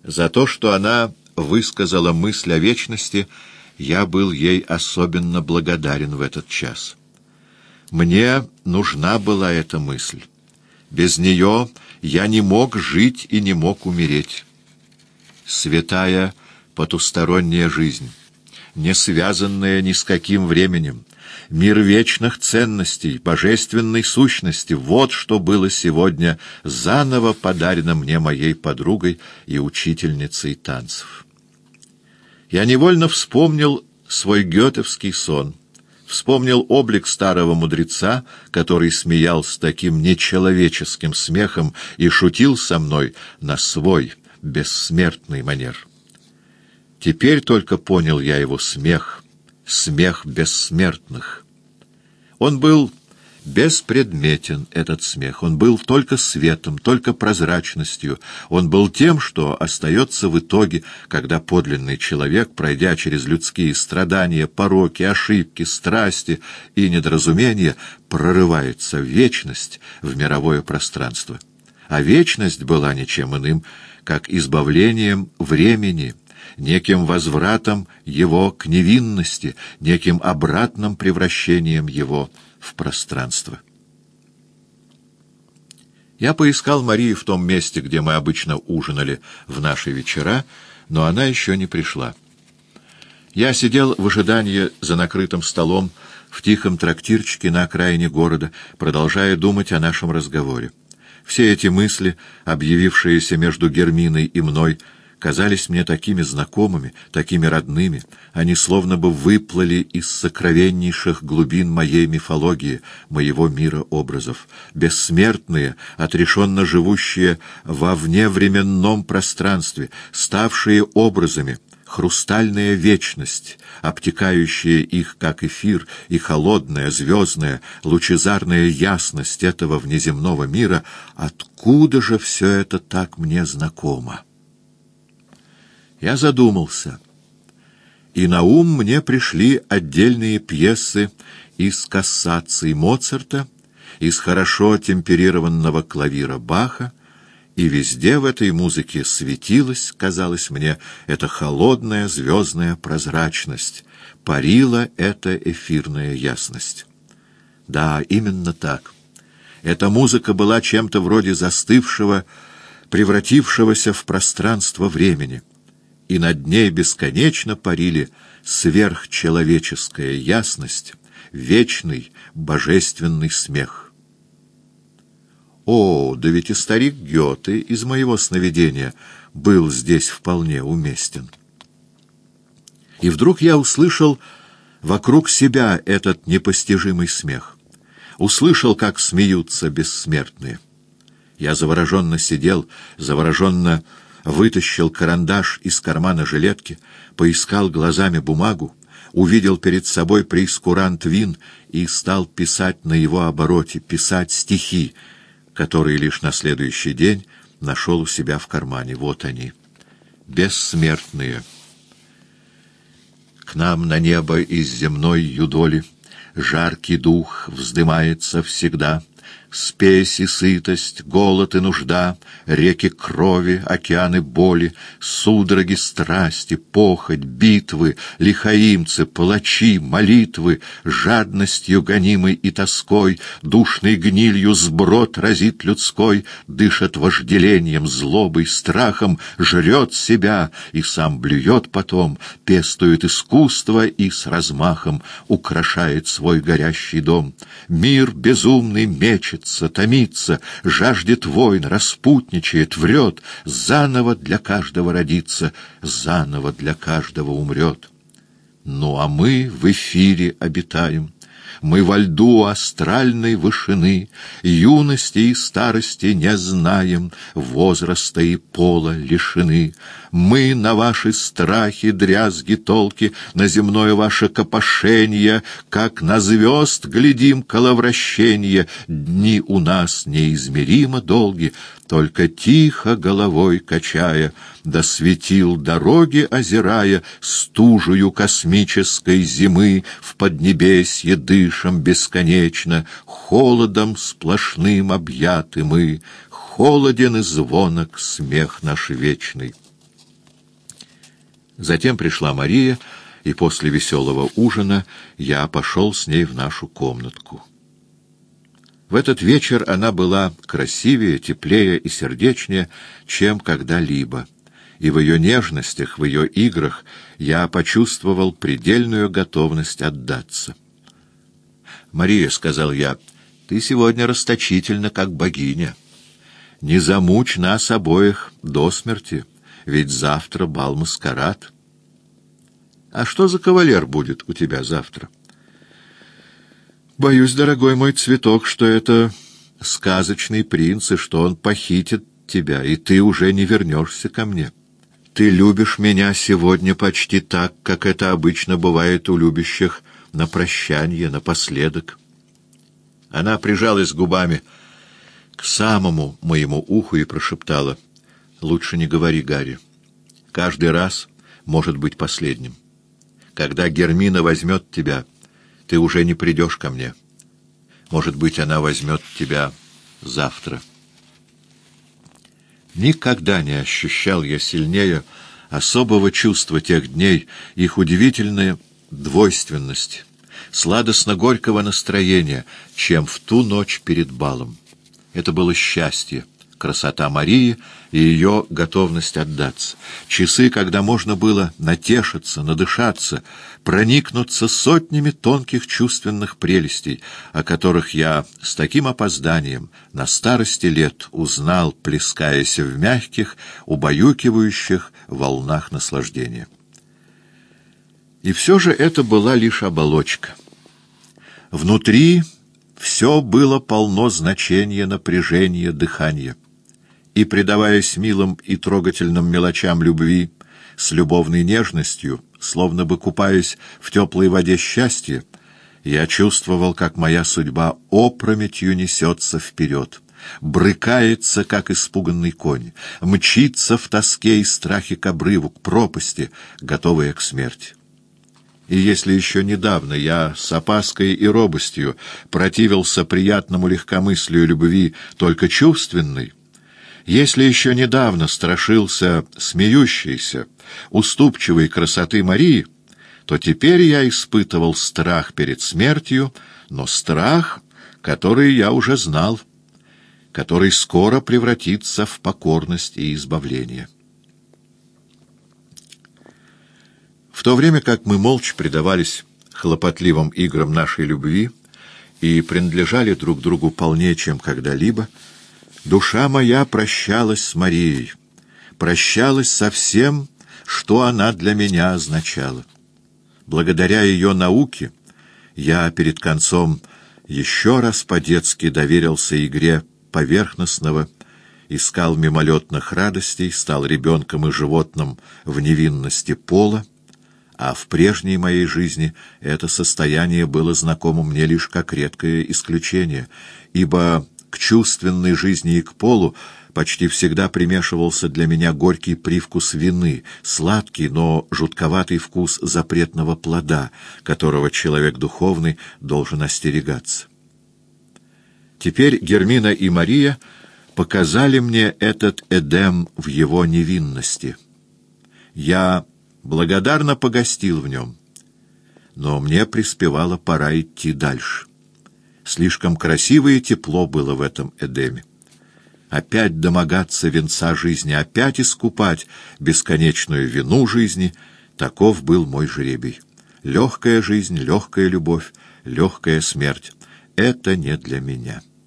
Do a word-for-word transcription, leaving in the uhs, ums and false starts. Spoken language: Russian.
За то, что она высказала мысль о вечности, я был ей особенно благодарен в этот час. Мне нужна была эта мысль. Без нее я не мог жить и не мог умереть. Святая потусторонняя жизнь, не связанная ни с каким временем, мир вечных ценностей, божественной сущности — вот что было сегодня заново подарено мне моей подругой и учительницей танцев. Я невольно вспомнил свой гетовский сон, вспомнил облик старого мудреца, который смеялся таким нечеловеческим смехом и шутил со мной на свой бессмертный манер. Теперь только понял я его смех, смех бессмертных. Он был беспредметен, этот смех. Он был только светом, только прозрачностью. Он был тем, что остается в итоге, когда подлинный человек, пройдя через людские страдания, пороки, ошибки, страсти и недоразумения, прорывается в вечность, в мировое пространство. А вечность была ничем иным, как избавлением времени, неким возвратом его к невинности, неким обратным превращением его в пространство. Я поискал Марию в том месте, где мы обычно ужинали в наши вечера, но она еще не пришла. Я сидел в ожидании за накрытым столом в тихом трактирчике на окраине города, продолжая думать о нашем разговоре. Все эти мысли, объявившиеся между Герминой и мной, казались мне такими знакомыми, такими родными. Они словно бы выплыли из сокровеннейших глубин моей мифологии, моего мира образов. Бессмертные, отрешенно живущие во вневременном пространстве, ставшие образами, хрустальная вечность, обтекающая их, как эфир, и холодная, звездная, лучезарная ясность этого внеземного мира. Откуда же все это так мне знакомо? Я задумался, и на ум мне пришли отдельные пьесы из кассаций Моцарта, из хорошо темперированного клавира Баха, и везде в этой музыке светилась, казалось мне, эта холодная звездная прозрачность, парила эта эфирная ясность. Да, именно так. Эта музыка была чем-то вроде застывшего, превратившегося в пространство времени, и над ней бесконечно парили сверхчеловеческая ясность, вечный божественный смех. О, да ведь и старик Гёте из моего сновидения был здесь вполне уместен. И вдруг я услышал вокруг себя этот непостижимый смех. Услышал, как смеются бессмертные. Я завороженно сидел, завороженно вытащил карандаш из кармана жилетки, поискал глазами бумагу, увидел перед собой прейскурант Вин и стал писать на его обороте, писать стихи, которые лишь на следующий день нашел у себя в кармане. Вот они, бессмертные. К нам на небо из земной юдоли жаркий дух вздымается всегда. Спесь и сытость, голод и нужда, реки крови, океаны боли, судороги страсти, похоть, битвы, лихаимцы, палачи, молитвы, жадностью гонимой и тоской, душной гнилью сброд разит людской, дышит вожделением, злобой, страхом, жрет себя и сам блюет потом, пестует искусство и с размахом украшает свой горящий дом. Мир безумный мечется, томится, жаждет войн, распутничает, врет, заново для каждого родится, заново для каждого умрет. Ну а мы в эфире обитаем, мы во льду астральной вышины, юности и старости не знаем, возраста и пола лишены. Мы на ваши страхи, дрязги, толки, на земное ваше копошенье, как на звезд глядим коловращенье, дни у нас неизмеримо долги, только тихо головой качая, до светил дороги озирая, стужею космической зимы в поднебесье дышим бесконечно, холодом сплошным объяты мы, холоден и звонок смех наш вечный. Затем пришла Мария, и после веселого ужина я пошел с ней в нашу комнатку. В этот вечер она была красивее, теплее и сердечнее, чем когда-либо, и в ее нежностях, в ее играх я почувствовал предельную готовность отдаться. «Мария, — сказал я, — ты сегодня расточительна, как богиня. Не замучь нас обоих до смерти, ведь завтра бал-маскарад. А что за кавалер будет у тебя завтра?» «Боюсь, дорогой мой цветок, что это сказочный принц, и что он похитит тебя, и ты уже не вернешься ко мне. Ты любишь меня сегодня почти так, как это обычно бывает у любящих на прощанье, напоследок». Она прижалась губами к самому моему уху и прошептала: «Лучше не говори, Гарри. Каждый раз может быть последним. Когда Гермина возьмет тебя, ты уже не придешь ко мне. Может быть, она возьмет тебя завтра». Никогда не ощущал я сильнее особого чувства тех дней, их удивительная двойственность, сладостно-горького настроения, чем в ту ночь перед балом. Это было счастье, красота Марии и ее готовность отдаться. Часы, когда можно было натешиться, надышаться, проникнуться сотнями тонких чувственных прелестей, о которых я с таким опозданием на старости лет узнал, плескаясь в мягких, убаюкивающих волнах наслаждения. И все же это была лишь оболочка. Внутри все было полно значения, напряжения, дыхания. И, предаваясь милым и трогательным мелочам любви, с любовной нежностью, словно бы купаясь в теплой воде счастья, я чувствовал, как моя судьба опрометью несется вперед, брыкается, как испуганный конь, мчится в тоске и страхе к обрыву, к пропасти, готовая к смерти. И если еще недавно я с опаской и робостью противился приятному легкомыслию любви только чувственной, если еще недавно страшился смеющейся, уступчивой красоты Марии, то теперь я испытывал страх перед смертью, но страх, который я уже знал, который скоро превратится в покорность и избавление. В то время как мы молча предавались хлопотливым играм нашей любви и принадлежали друг другу полнее, чем когда-либо, душа моя прощалась с Марией, прощалась со всем, что она для меня означала. Благодаря ее науке я перед концом еще раз по-детски доверился игре поверхностного, искал мимолетных радостей, стал ребенком и животным в невинности пола, а в прежней моей жизни это состояние было знакомо мне лишь как редкое исключение, ибо к чувственной жизни и к полу почти всегда примешивался для меня горький привкус вины, сладкий, но жутковатый вкус запретного плода, которого человек духовный должен остерегаться. Теперь Гермина и Мария показали мне этот Эдем в его невинности. Я благодарно погостил в нем, но мне приспевала пора идти дальше. Слишком красиво и тепло было в этом Эдеме. Опять домогаться венца жизни, опять искупать бесконечную вину жизни — таков был мой жребий. Легкая жизнь, легкая любовь, легкая смерть — это не для меня.